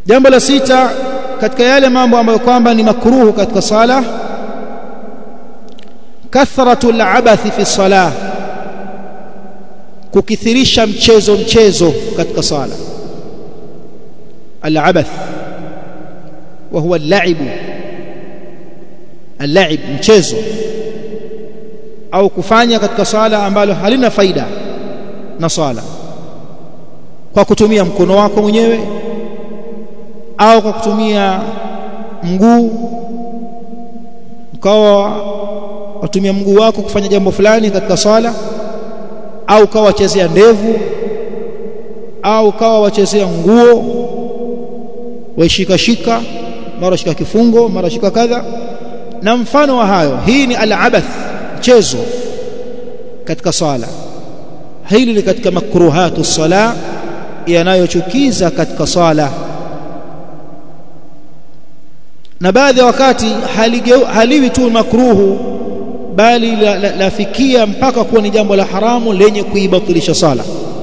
Jambo la sita katika yale mambo ambayo kwamba ni makruhu katika sala, kathratul abathi fi salah, kukithirisha mchezo katika sala. Al-abath wa huwa al-la'ib, mchezo au kufanya katika sala ambalo halina faida na sala, kwa kutumia mkono wako mwenyewe au kwa kutumia mguu, ukawa watumia mguu wako kufanya jambo fulani katika sala, au kawa wachezea ndevu, au kawa wachezea nguo, waishika mara shika kifungo, mara shika kadha na mfano wa hayo. Hii ni al-abath, mchezo katika sala. Hili ni katika makruhatu sala, yanayochukiza katika sala, na baadhi ya wakati haliwi tu makruhu, bali lafikia mpaka kuwa ni jambo la haramu lenye kuibatilisha sala.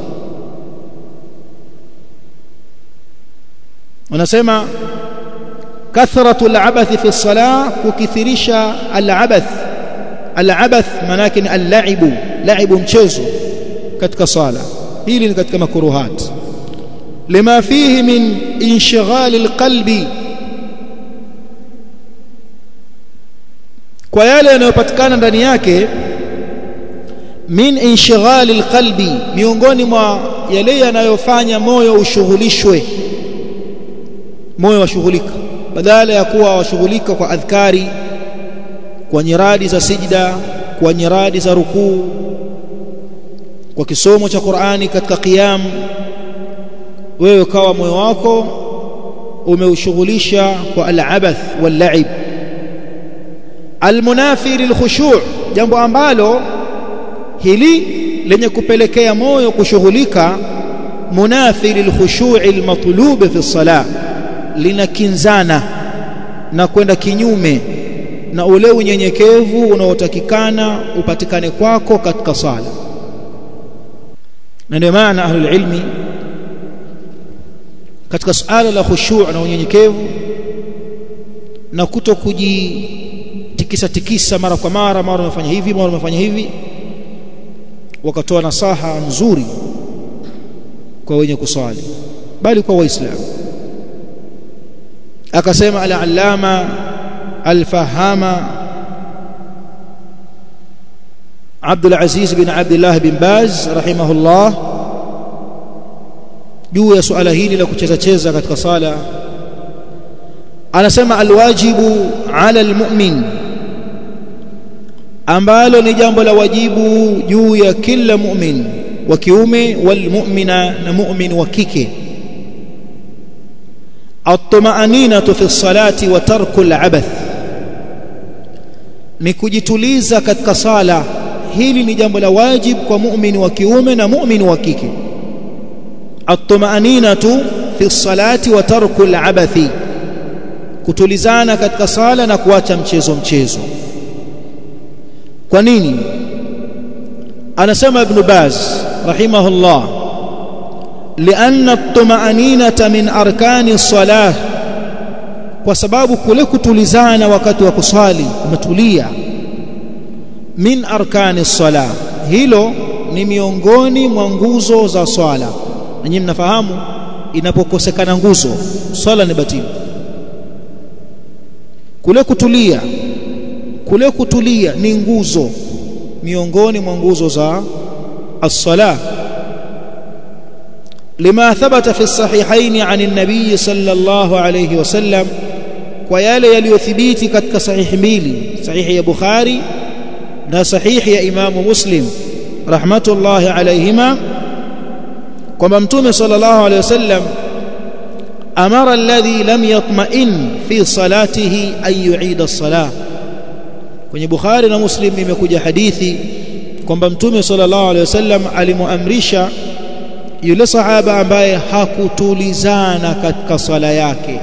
Wanasema kathratul abath fi salah, kukithirisha al-abath manake ni al-la'ibu, mchezo katika sala. Hili ni katika makruhat, lima fihi min inshighali al-qalbi, kwa yale yanayopatikana ndani yake, min inshighali al-qalbi, miongoni mwa yale yanayofanya moyo ushughulishwe, moyo washughulika, badala ya kuwa washughulika kwa adhkari, kwa nyiradi za sijda, kwa nyiradi za rukuu, kwa kisomo cha Qur'ani katika qiyam, wewe kawa moyo wako umeushughulisha kwa al-abath wal-la'ib al-munafi lil-khushu', jambo ambalo hili lenye kupelekea moyo kushughulika, munafi lil-khushu' al-matlub fi as-salah, linakinzana na kwenda kinyume na ule unyenyekevu unaotakikana upatikane kwako katika sala. Na ndio maana ahlul ilmi katika suala la khushu' na unyenyekevu na kutokujitikisa mara kwa mara unafanya hivi, mara unafanya hivi, wakatoa nasaha nzuri kwa wenye kusali, bali kwa waislamu. Akasema al-allama al-fahama Abdul Aziz bin Abdullah bin Baz rahimahullah juu ya suala hili la kucheza katika sala. Anasema alwajibu ala almu'min, ambalo ni jambo la wajibu juu ya kila mu'min wa kiume, wal mu'mina, na mu'min wa kike, at-tuma'aninatu fi as-salati wa tarku al-abath, ni kujituliza katika sala. Hili ni jambo la wajib kwa mu'min wa kiume na mu'min wa kike. At-tuma'aninatu fi as-salati wa tarku al-abathi, kutulizana katika sala na kuacha mchezo. Kwa nini? Anasema Ibn Baz rahimahullah, lianna at-tuma'aninata min arkani as-salah, kwa sababu kule kutulizana wakati wa kusali, umetulia, min arkani as-salah, hilo ni miongoni mwa nguzo za swala. Na nyinyi mnafahamu inapokosekana nguzo swala ni batili. Kule kutulia ni nguzo miongoni mwa nguzo za as-salah, lima thabata fi as-sahihayn 'an an-nabiy sallallahu alayhi wasallam, kwa yale yaliyothibiti katika sahihi mbili, sahihi ya Bukhari na sahihi ya Imam Muslim rahmatullahi alayhima, kwamba Mtume sallallahu alayhi wasallam amara alladhi lam yatma'in fi salatihi an yu'ida as-salah. Kwenye Bukhari na Muslim imekuja hadithi kwamba Mtume sallallahu alayhi wasallam alimuamrisha yule sahaba ambaye hakutulizana katika sala yake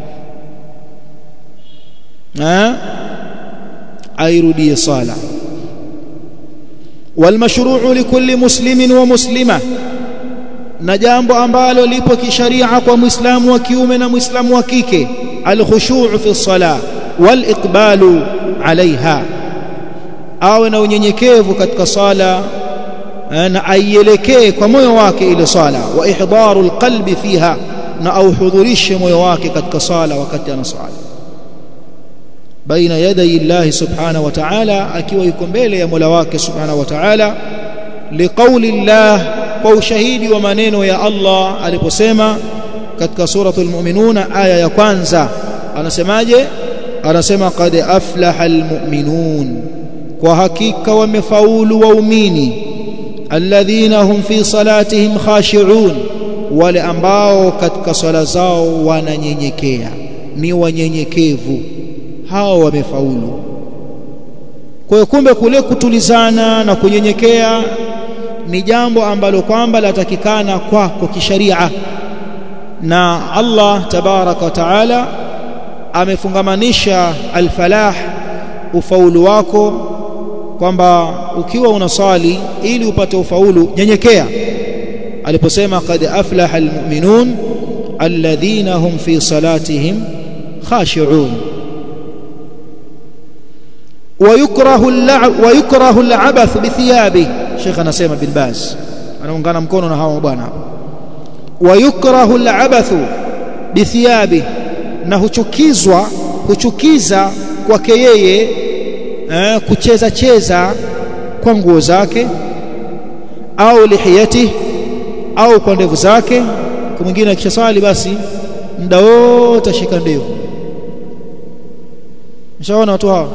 airudie sala. Wal mashru'u likulli muslimin wa muslima, na jambo ambalo lipo kisharia kwa muislamu wa kiume na muislamu wa kike, al-khushu' fi as-salah wal iqbalu 'alayha, awe na unyenyekevu katika sala na aielekee kwa moyo wake ile sala, wa ihdaru al-qalbi fiha, na auhudhurishe moyo wake katika sala wakati anasali baina yaday Allah subhanahu wa ta'ala, akiwa yuko mbele ya Mola wake subhanahu wa ta'ala, liqauli Allah, kwa ushahidi wa maneno ya Allah aliposema katika suratul mu'minuna aya ya kwanza, anasemaje? Anasema qad aflaha almu'minun, kwa hakika wamefaulu waumini, alladhina hum fi salatihim khashi'un, wale ambao katika sala zao wananyenyekea, ni wanyenyekevu, hao wamefaulu. Kwa hiyo kumbe kule kutulizana na kunyenyekea ni jambo ambalo kwamba latakikana kwako kisharia, na Allah tabaraka wa taala amefungamanisha alfalah, ufaulu wako, kwamba ukiwa unasali ili upate ufaulu, nyenyekea. Aliposema qad aflaha almu'minun alladhina hum fi salatihim khashi'un. ويكره العبث بثيابه. Sheikh anasema bin Baz, anaungana mkono na hawa bwana hapa. ويكره العبث بثيابه, na huchukiza kwake yeye kucheza cheza kwa nguo zake, au lihiyati, au kwa ndevu zake. Kwa mwingine akishasali basi muda wote ashika ndevu. Mshaona watu hao,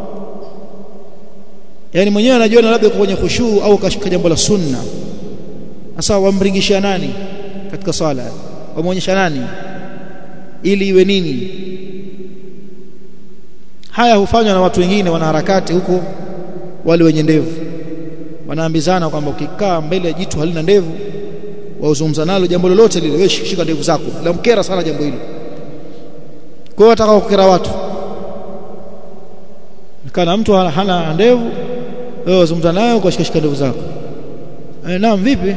yani mwenyewe anajiona labda kwenye khushu au kashika jambo la sunna. Sasa wamringishia nani katika swala? Wamuonyesha nani ili iwe nini? Haya hufanywa na watu wengine, wanaharakati huko, wale wenye ndevu wanaambizana kwamba ukikaa mbele ya jitu halina ndevu, wauzungumza nalo jambo lolote lile, wewe shika ndevu zako, la mkera sana jambo hilo. Kwa hiyo wataka kukera watu, kana mtu hana ndevu, wewe uzungumza naye kwa shika ndevu zako. Naam, vipi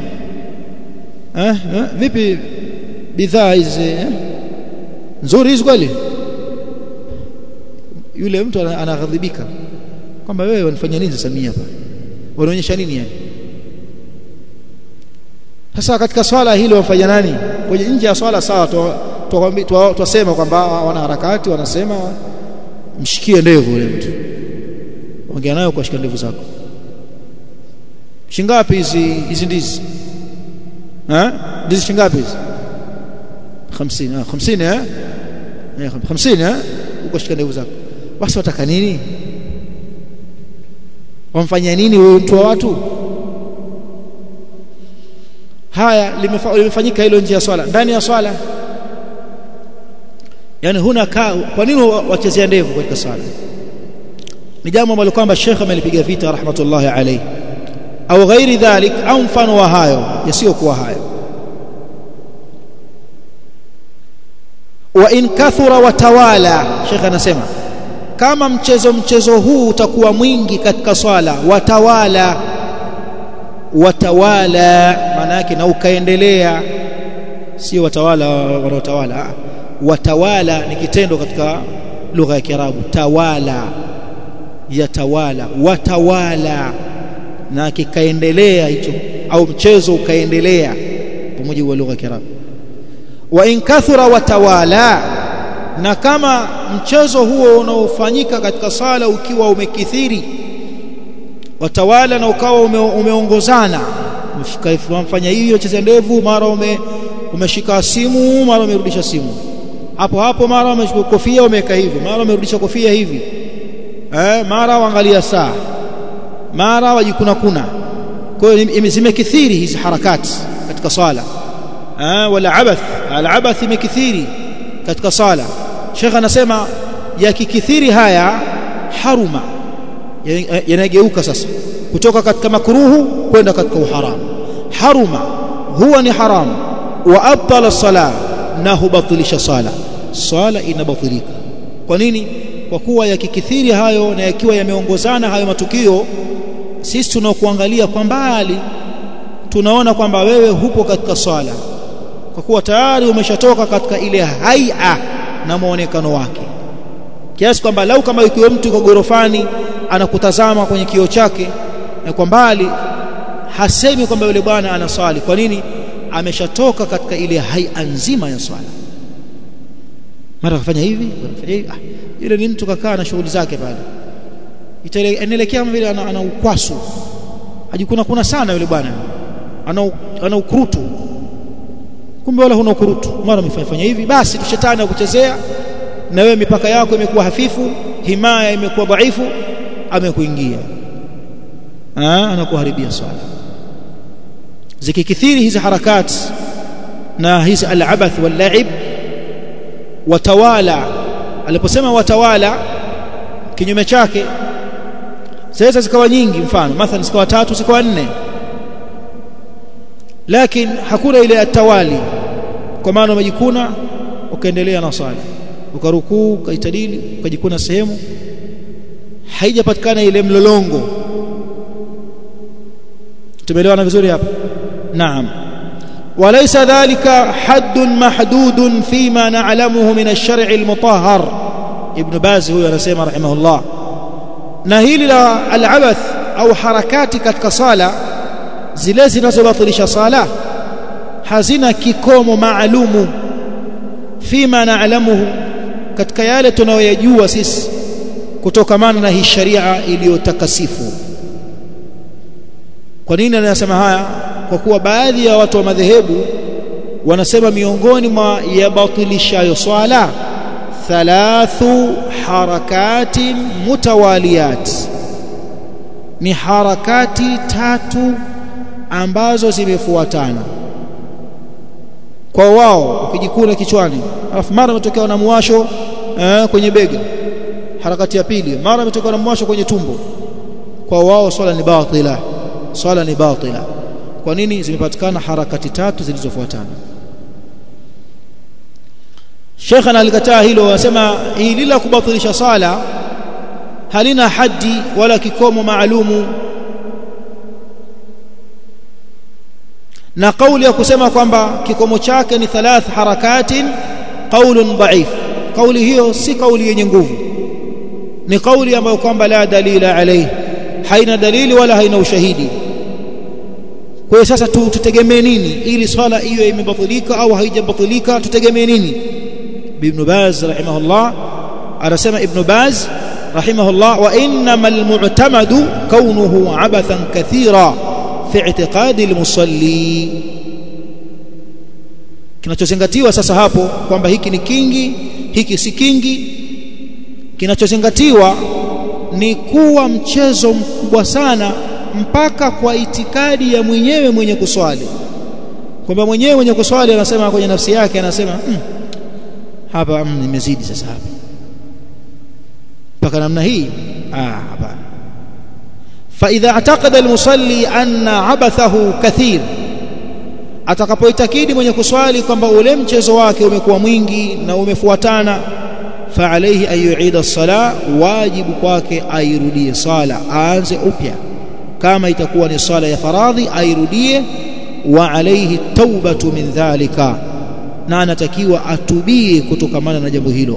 vipi bidhaa hizi nzuri hizi kweli? Yule mtu anaghadhibika kwamba wewe unafanya nini sasa mimi hapa, unaonyesha nini yani? Sasa katika swala hilo wafanya nani? Kwenye nje ya swala sawa, tuwasema kwamba wanaharakati wanasema mshikie ndevu yule mtu, ongea nayo kwa shika ndevu zako. Shingapi hizi ndizi? Ndizi shingapi hizi? 50. 50 50 uko shika ndevu zako. Basi wataka nini? Wamfanyia nini wewe mtu wa watu? Haya limefanyika hilo nje ya swala, ndani ya swala. Yani huna kwa nini wachezea ndevu katika swala? Ni jambo ambalo kwamba Sheikh amelipiga vita rahmatullahi alayhi, au ghairi dhalik, au mfano wa hayo yasiyokuwa hayo. Wa in kathura wa tawala, Sheikh anasema kama mchezo huu utakuwa mwingi katika swala, watawala maana yake na ukaendelea, sio watawala wanaotawala. Watawala ni kitendo katika lugha ya Kiarabu, tawala yatawala, watawala, na kikaendelea hicho, au mchezo ukaendelea kwa mujibu wa lugha ya Kiarabu. Wa in kathura watawala, na kama mchezo huo unaofanyika katika sala ukiwa umekithiri, watawala, na ukawa umeongozana, umefanya hiyo cheza ndevu, mara umeshika simu, mara umerudisha simu, hapo mara umeshika kofia umeweka hivi, mara umerudisha kofia hivi, mara waangalia saa, mara wajikuna. Kwa hiyo zimekithiri hizi harakati katika sala. Wala abath imekithiri katika sala. Sheikh anasema yakikithiri haya haruma, yanageuka sasa kutoka katika makruhu kwenda katika uharamu. Haruma huwa ni haramu, wa abtala sala, na hubatilisha sala inabatilika. Kwa nini? Kwa kuwa yakikithiri hayo na yakiwa yameongozana hayo matukio, sisi tunakuangalia kwa mbali tunaona kwamba wewe hupo katika swala, kwa kuwa tayari umeshatoka katika ile haia na muonekano wake, kiasi kwamba lau kama ikiwa mtu yuko gorofani anakutazama kwenye kioo chake na kwa mbali, hasemi kwamba yule bwana anaswali. Kwa nini? Ameshatoka katika ile haia nzima ya swala. Mara kafanya hivi, kafanya hivi, yule ni mtu kakaa na shughuli zake pale, inaelekea kama vile ana ukwasu, hajikuna sana yule bwana, ana ukurutu, kumbe wala huna ukurutu. Mara amefanya hivi, basi shetani akuchezea na wewe, mipaka yako imekuwa hafifu, himaya imekuwa dhaifu, amekuingia, anakuharibia swala. Zikikithiri hizi harakati na hizi al-abath wal-la'ib, watawala, aliposema watawala kinyume chake, sasa zikawa nyingi, mfano mathalan zikawa 3 zikawa 4, lakini hakuna ile atawali, kwa maana umejikuna ukaendelea na swala, ukarukuu ukaitadili ukajikuna sehemu, haijapatikana ile mlolongo. tumeelewana vizuri hapa? Naam. وليس ذلك حد محدود فيما نعلمه من الشرع المطهر. ابن باز huyo anasema rahimahullah, na hili la al-abath au harakati katika sala zile zinazobatilisha sala hazina kikomo maalumu, fima na'lamuhu, katika yale tunayojua sisi kutokamana na hii sharia iliyotakasifu. Kwa nini anasema haya? Kwa kuwa baadhi ya watu wa madhehebu wanasema miongoni mwa yabatilishayo swala 3 harakati mutawaliyat, ni harakati 3 ambazo zimefuatana. Kwa wao ukijikuna kichwani, alafu mara umetokea na muwasho kwenye bega, harakati ya pili, mara umetokea na muwasho kwenye tumbo, kwa wao swala ni batila, swala ni batila. Kwa nini? Zimepatikana harakati 3 zilizofuatana. Sheikh analikataa hilo, anasema hili la kubatilisha sala halina haddi wala kikomo maalumu, na kauli ya kusema kwamba kikomo chake ni 3 harakatin qaulun dhaif, kauli hiyo si kauli yenye nguvu, ni kauli ambayo kwamba la dalila alayhi, haina dalili wala haina ushahidi. Kwa hiyo sasa tutegemee nini ili swala hiyo imebatilika au haijabatilika? Tutegemee nini? Ibn Baz rahimahullah anasema, Ibn Baz rahimahullah, wa innamal mu'tamadu kaunuhu abathan kathira fi i'tiqadi al-musalli. Kinachozingatiwa sasa hapo kwamba hiki ni kingi, hiki si kingi, kinachozingatiwa ni kuwa mchezo mkubwa sana mpaka kwa itikadi ya mwenyewe mwenye kuswali, kwamba mwenyewe mwenye kuswali anasema kwenye nafsi yake, anasema hapa nimezidi sasa, hapa mpaka namna hii, hapa. Fa idha i'taqada al-musalli anna abathahu kathir, atakapoitakidi mwenye kuswali kwamba ule mchezo wake umekuwa mwingi na umefuatana, fa alayhi an yu'ida as-salah, wajibu kwake airudie sala, aanze upya. Kama itakuwa ni sala ya faradhi airudie, wa alayhi taubatu min dhalika, na anatakiwa atubie kutokamana na jambo hilo.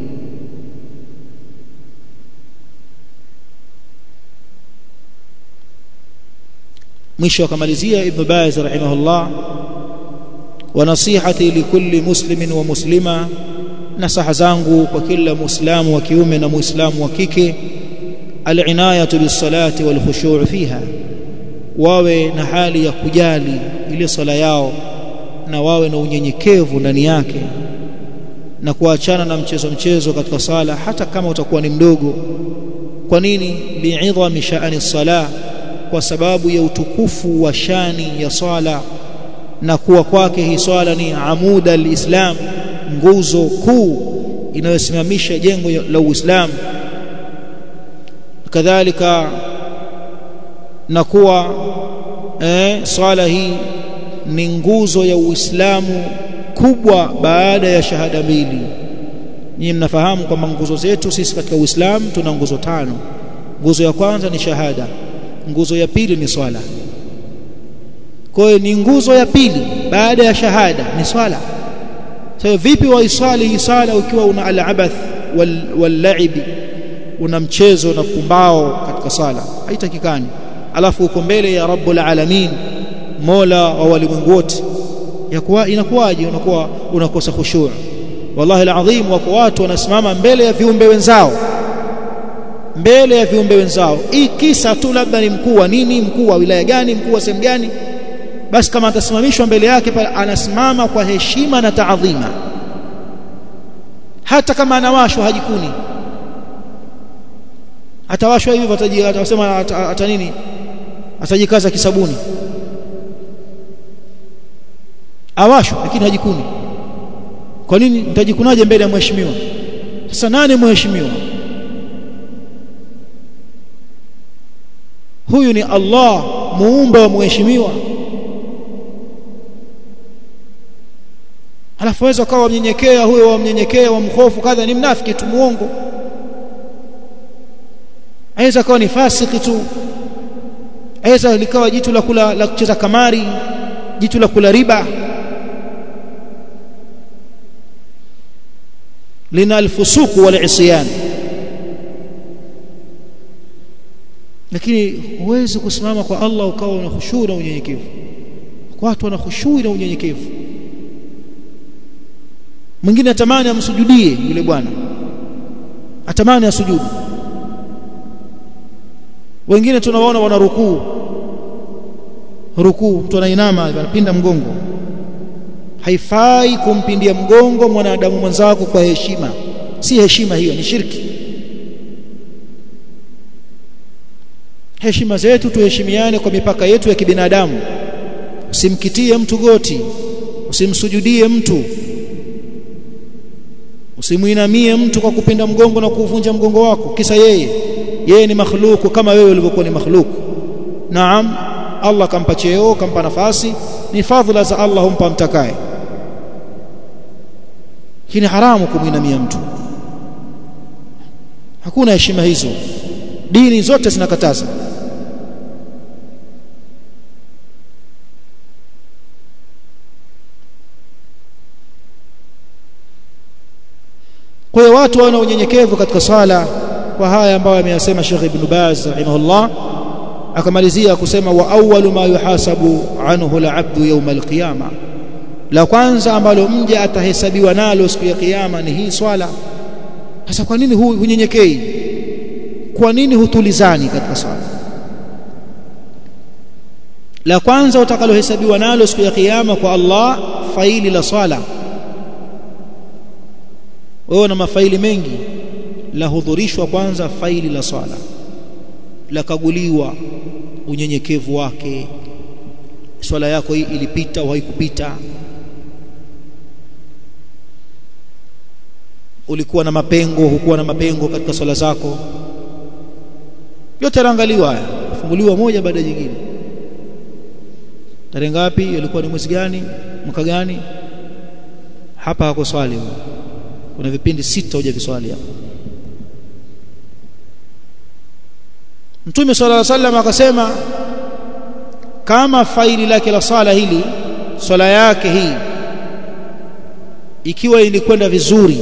Mwisho akamalizia Ibn Baz rahimahullah, wa nasihati likulli muslimin wa muslima, nasaha zangu kwa kila muislamu wa kiume na muislamu wa kike, al-inayatu bis-salati wal khushu' fiha, wawe na hali ya kujali ile sala yao na wawe na unyenyekevu ndani yake, na kuachana na mchezo katika sala, hata kama utakuwa ni mdogo. Kwa nini? bi'idhami sha'ani as-salah, kwa sababu ya utukufu wa shani ya sala, na kuwa kwake hii swala ni amuda al-islam, nguzo kuu inayosimamisha jengo la Uislamu. Kadhalika na kuwa swala hii ni nguzo ya Uislamu kubwa baada ya shahada mbili. Nyinyi mnafahamu kwamba nguzo zetu sisi katika Uislamu tuna nguzo 5. Nguzo ya kwanza ni shahada, nguzo ya pili ni swala. Kwa hiyo ni nguzo ya pili baada ya shahada ni swala. Sasa vipi waisali hii sala ukiwa una al-abath wal-la'ib, una mchezo na pumbao katika sala? Haitakikani. Alafu uko mbele ya Rabbul Alamin, Mola wa walimwengu wote, inakuwaje unakuwa unakosa khushu'? Wallahi alazim, wako watu wanasimama mbele ya viumbe wenzao, kisa tu labda ni mkuu wa nini, mkuu wa wilaya gani, mkuu wa sehemu gani, basi kama atasimamishwa mbele yake pale anasimama kwa heshima na taadhima, hata kama anawashwa hajikuni. Atawashwa hivi atasema ata nini, atajikaza kisabuni, awashwa lakini hajikuni. Kwa nini? Nitajikunaje mbele ya mheshimiwa? Sasa nani mheshimiwa? Huyu ni Allah, muumba wa mheshimiwa. Alafu waweza kawa mnyenyekea, huyo wamnyenyekea wamhofu kadha, ni mnafiki tu, muongo. Aweza kawa ni fasiki tu, aweza likawa jitu la kucheza kamari, jitu la kula riba, lina alfusuku wal isyan. Lakini huwezi kusimama kwa Allah ukawa una khushu' na unyenyekevu. Kwa watu wana khushu' na unyenyekevu. Mwingine atamani amsujudie yule bwana, atamani asujudu. Wengine tunawaona wana rukuu, mtu anainama anapinda mgongo. Haifai kumpindia mgongo mwanadamu mwenzako kwa heshima. Si heshima hiyo, ni shirki. Heshima zetu tuheshimiane kwa mipaka yetu ya kibinadamu. Usimkitie mtu goti, usimsujudie mtu, usimuinamie mtu kwa kupinda mgongo na kuvunja mgongo wako kisa yeye ni makhluku kama wewe ulivyokuwa ni makhluku. Naam, Allah kampa cheo, kampa nafasi, ni fadhila za Allah humpa mtakaye. Kini haramu kumuinamia mtu. Hakuna heshima hizo. Dini zote zinakataza. Kwa hiyo watu wana unyenyekevu katika sala, kwa haya ambayo ameyasema Sheikh Ibn Baz rahimahullah. Akamalizia kusema wa awwalu ma yuhasabu anhu al-'abdu yawm al-qiyama, la kwanza ambalo mja atahesabiwa nalo siku ya kiyama ni hii swala. Sasa kwa nini hunyenyekei? Kwa nini hutulizani katika swala? La kwanza utakalohesabiwa nalo siku ya kiyama kwa Allah, faili la swala. Wewe na mafaili mengi, la hudhurishwa kwanza faili la swala, la kaguliwa unyenyekevu wake. Swala yako hii ilipita au haikupita? Ulikuwa na mapengo, hukuwa na mapengo katika swala zako? Yote yanaangaliwa haya, funguliwa moja baada ya nyingine. Tarehe ngapi? Ilikuwa ni mwezi gani? Mwaka gani? Hapa hako swali. Kuna vipindi 6 hujaviswali hapa. Mtume sallallahu alaihi wasallam akasema kama faili lake la sala hili, swala yake hii ikiwa ilikwenda vizuri,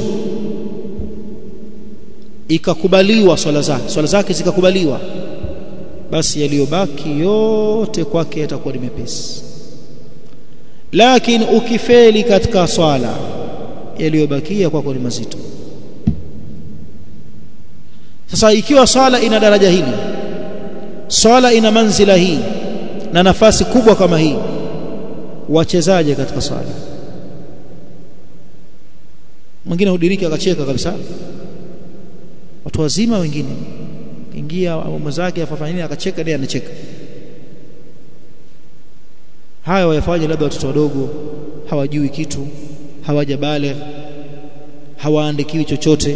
ikakubaliwa swala zake zikakubaliwa, basi yaliyobaki yote kwake yatakuwa ni mepesi. Lakini ukifeli katika swala, yaliyobakia kwako ni mazito. Sasa ikiwa swala ina daraja hili, swala ina manzila hii na nafasi kubwa kama hii, wachezaje katika swala? Mwingine hudiriki akacheka kabisa, watu wazima wengine ingia mwenzake afanye nini akacheka, ndiye anacheka. Haya wayafanya labda watoto wadogo, hawajui kitu, hawajabale, hawaandikiwi chochote.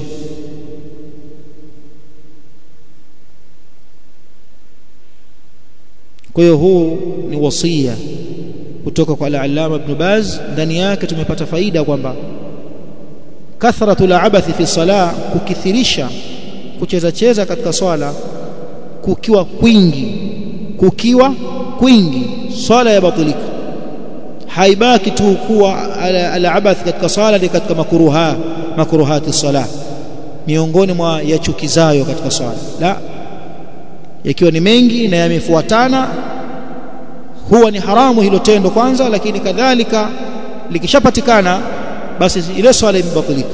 Kwa hiyo huu ni wasia kutoka kwa al-Allama Ibn Baz. Ndani yake tumepata faida kwamba kathratul abathi fi salah, kukithirisha kucheza katika swala, kukiwa kwingi swala ya batilika. haibaki tu kuwa al-abath katika sala ni katika makuruhati salah, miongoni mwa yachukizayo katika sala. La, yakiwa ni mengi na yamefuatana huwa ni haramu hilo tendo kwanza, lakini kadhalika likishapatikana basi ile swala imebatilika.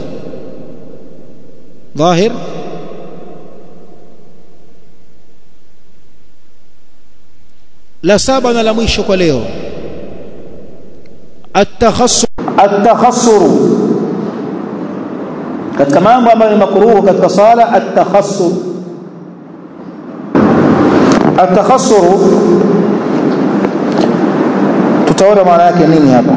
Dhahir. La saba na la mwisho kwa leo, at-takhassur katika mambo ambayo ni makruhu katika sala. At-takhassur tutaona maana yake nini hapa.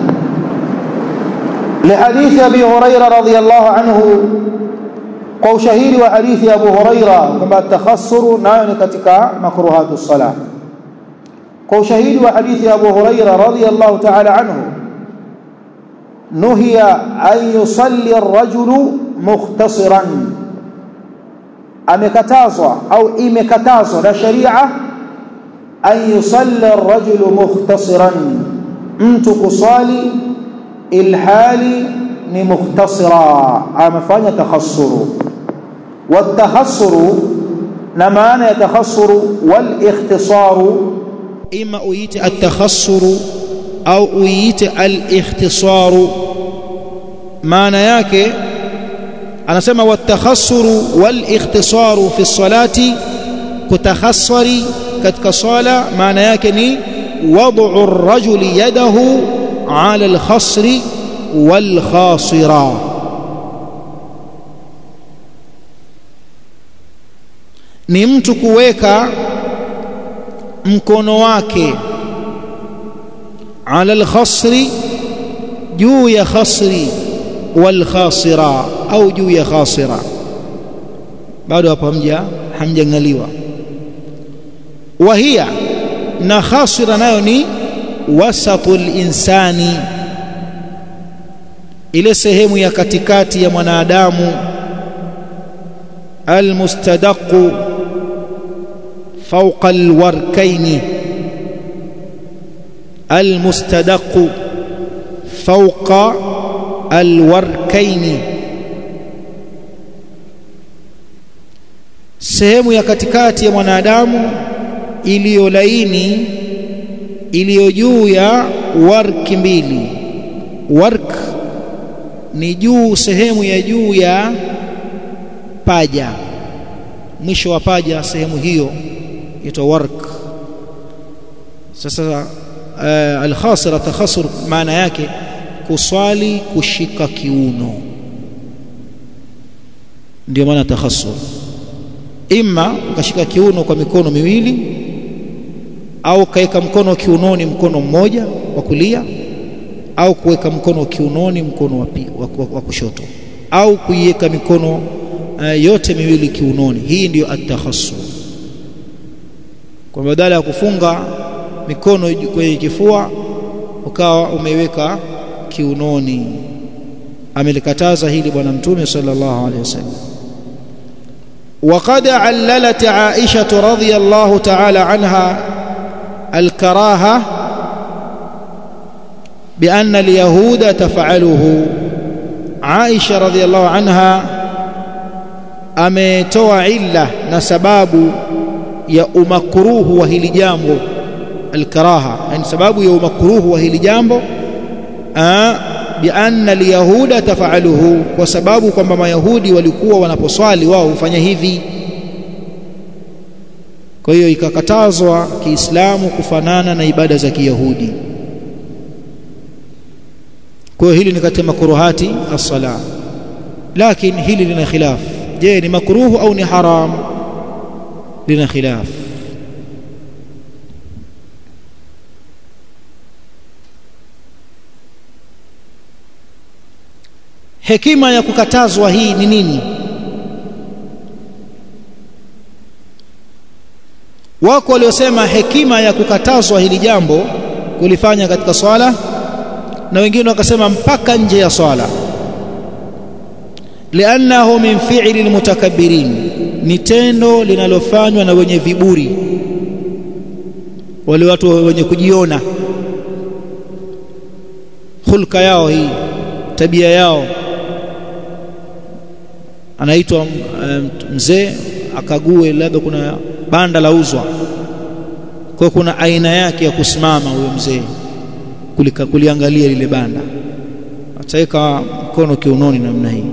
لحديث أبي هريرة رضي الله عنه قو شهيد وحديث أبو هريرة كما التخصر نعني كتك مكروهات الصلاة. قو شهيد وحديث أبو هريرة رضي الله تعالى عنه نهي أن يصلي الرجل مختصرا، أمكتازا أو إمكتازا لا شريعة أن يصلي الرجل مختصرا، أنت صالي الحالي ni mukhtasira, amefanya takhassuru. Watakhassuru na maana ya takhassuru wal ikhtisaru, ima uite at-takhassuru au uite al-ikhtisaru. maana yake anasema watakhassuru wal ikhtisaru fi salati, kutakhassari katika sala maana yake ni wad'u ar-rajuli yadahu ala al-khasri wal khasira, ni mtu kuweka mkono wake ala al-khasri, juu ya khasri, wal khasira au juu ya khasira. bado hapo hamjangaliwa. Wahia na khasira nayo ni wasatul insani, ile sehemu ya katikati ya mwanadamu. Almustadaqu fawqa alwarkaini, almustadaqu fawqa alwarkaini, sehemu ya katikati ya mwanadamu iliyo laini, iliyo juu ya warki mbili. Wark ni juu, sehemu ya juu ya paja, mwisho wa paja, sehemu hiyo inaitwa wark. Sasa al-khasira, takhassur maana yake kuswali kushika kiuno, ndio maana takhassur. Ima ukashika kiuno kwa mikono miwili, au kaeka mkono kiunoni mkono mmoja wa kulia, au kuweka mkono kiunoni mkono wa kushoto, au kuiweka mikono yote miwili kiunoni. Hii ndiyo at-takhassur. Kwa badala ya kufunga mikono kwenye kifua ukawa umeiweka kiunoni. Amelikataza hili bwana Mtume sallallahu alaihi wasallam. وقد عللت عائشة رضي الله تعالى عنها الكراهة بأن اليهود تفعله. عائشة رضي الله عنها ametoa illa na sababu ya umakruhu wa hili jambo, al-karaha, yani sababu ya umakruhu wa hili jambo bi anna al-yahuda taf'aluhu, kwa sababu kwamba mayahudi walikuwa wanaposwali wao hufanya hivi. Kwa hiyo ikakatazwa Kiislamu kufanana na ibada za Kiyahudi. Kwa hiyo hili ni katika makruhati as-salah, lakini hili lina khilaf. Je, ni makruhu au ni haram? Lina khilaf. Hekima ya kukatazwa hii ni nini? Wako waliosema hekima ya kukatazwa hili jambo kulifanya katika swala, na wengine wakasema mpaka nje ya swala. Liannahu min fi'li almutakabbirin, ni tendo linalofanywa na wenye viburi, wale watu wenye kujiona. hulka yao hii, tabia yao. Anaitwa mzee akague, labda kuna banda la uzwa, kwa kuna aina yake ya kusimama huyo mzee kuliangalia lile banda, ataweka mkono kiunoni namna hii.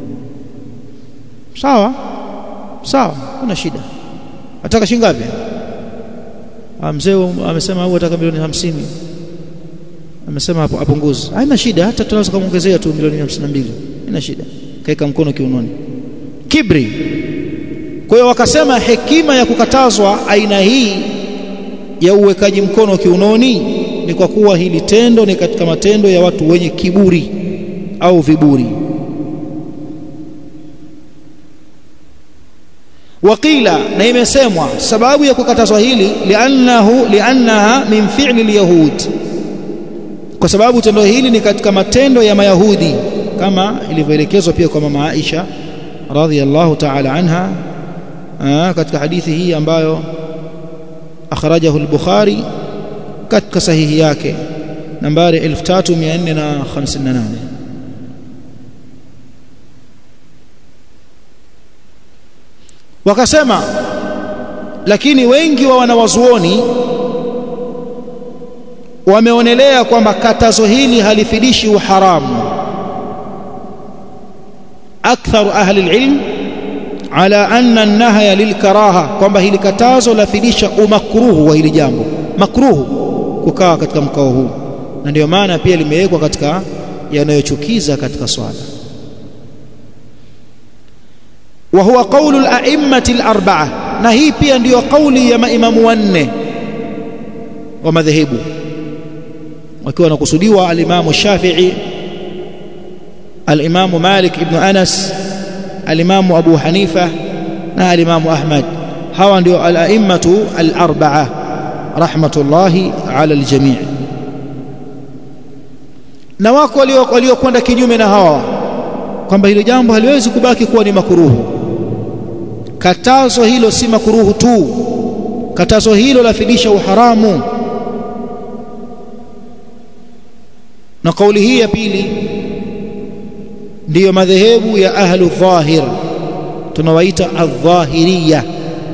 Sawa sawa, kuna shida. Ataka shilingi ngapi? Mzee amesema huwa ataka milioni 50. Amesema hapo apunguze. Haina shida, hata tunaweza kumuongezea tu milioni 52. Haina shida. Kaeka mkono kiunoni. Kibri. Kwa hiyo wakasema hekima ya kukatazwa aina hii ya uwekaji mkono kiunoni ni kwa kuwa hili tendo ni katika matendo ya watu wenye kiburi au viburi. Waqila, na imesemwa sababu ya kukatazwa hili li'annaha min fi'li al-yahud, kwa sababu tendo hili ni katika matendo ya Mayahudi, kama ilivyoelekezwa pia kwa mama Aisha radhiyallahu ta'ala anha katika hadithi hii ambayo akhrajahu al-Bukhari katika sahihi yake nambari 3458. Wakasema lakini wengi wa wanawazuoni wameonelea kwamba katazo hili halifidishi uharamu. Aktharu ahli alilm ala anna an-nahya lilkaraha, kwamba hili katazo lafidisha umakruhu wa hili jambo, makruhu kukaa katika mkao huu, na ndio maana pia limewekwa katika yanayochukiza katika swala. Wa huwa qawlu al-a'immati al-arba'a, na hii pia ndiyo kauli ya maimamu wanne wa madhehebu, wakiwa wanakusudiwa al-Imam Shafi'i, al-Imam Malik ibn Anas, al-Imam Abu Hanifa na al-Imam Ahmad. Hawa ndio al-a'immatu al-arba'a rahmatullahi ala al-jami'. Na wako waliokwenda kinyume na hawa kwamba hilo jambo haliwezi kubaki kuwa ni makruhu. Katazo hilo si makruhu tu, katazo hilo lafidisha uharamu. Na kauli hii ya pili ndiyo madhehebu ya ahlu dhahir, tunawaita adh-dhahiriyya.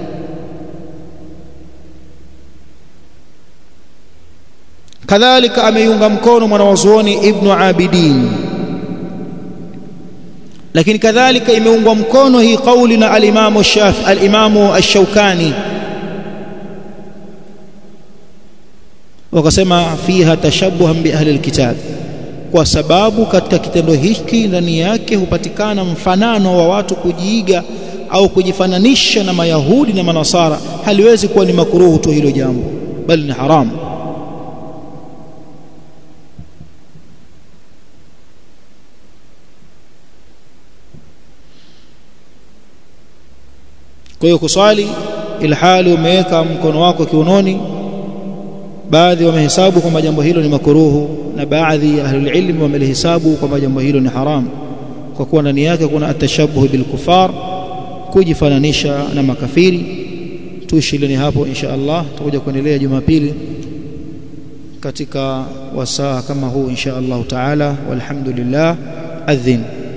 Kadhalika ameiunga mkono mwanawazuoni Ibn Abidin, lakini kadhalika imeungwa mkono hii kauli na al-Imam Shafi'i, al-Imam ash-Shawkani, wakasema fiha tashabbuhan bi ahli al-kitab, kwa sababu katika kitendo hiki ndani yake hupatikana mfanano wa watu kujiiga au kujifananisha na Mayahudi na Manasara. Haliwezi kuwa ni makruhu tu hilo jambo, bali ni haramu. Kwa hiyo kuswali ilhali umeweka mkono wako kiunoni, baadhi wamehesabu kwamba jambo hilo ni makruhu, na baadhi ya ahlul ilm wamelihesabu kwamba jambo hilo ni haram, kwa kuwa ndani yake kuna atashabuh bil kufar, kujifananisha na makafiri. Tuishileni hapo insha Allah, tutakuja kuendelea Jumapili katika wasaa kama huu insha Allah taala. Walhamdulillah. Adhin.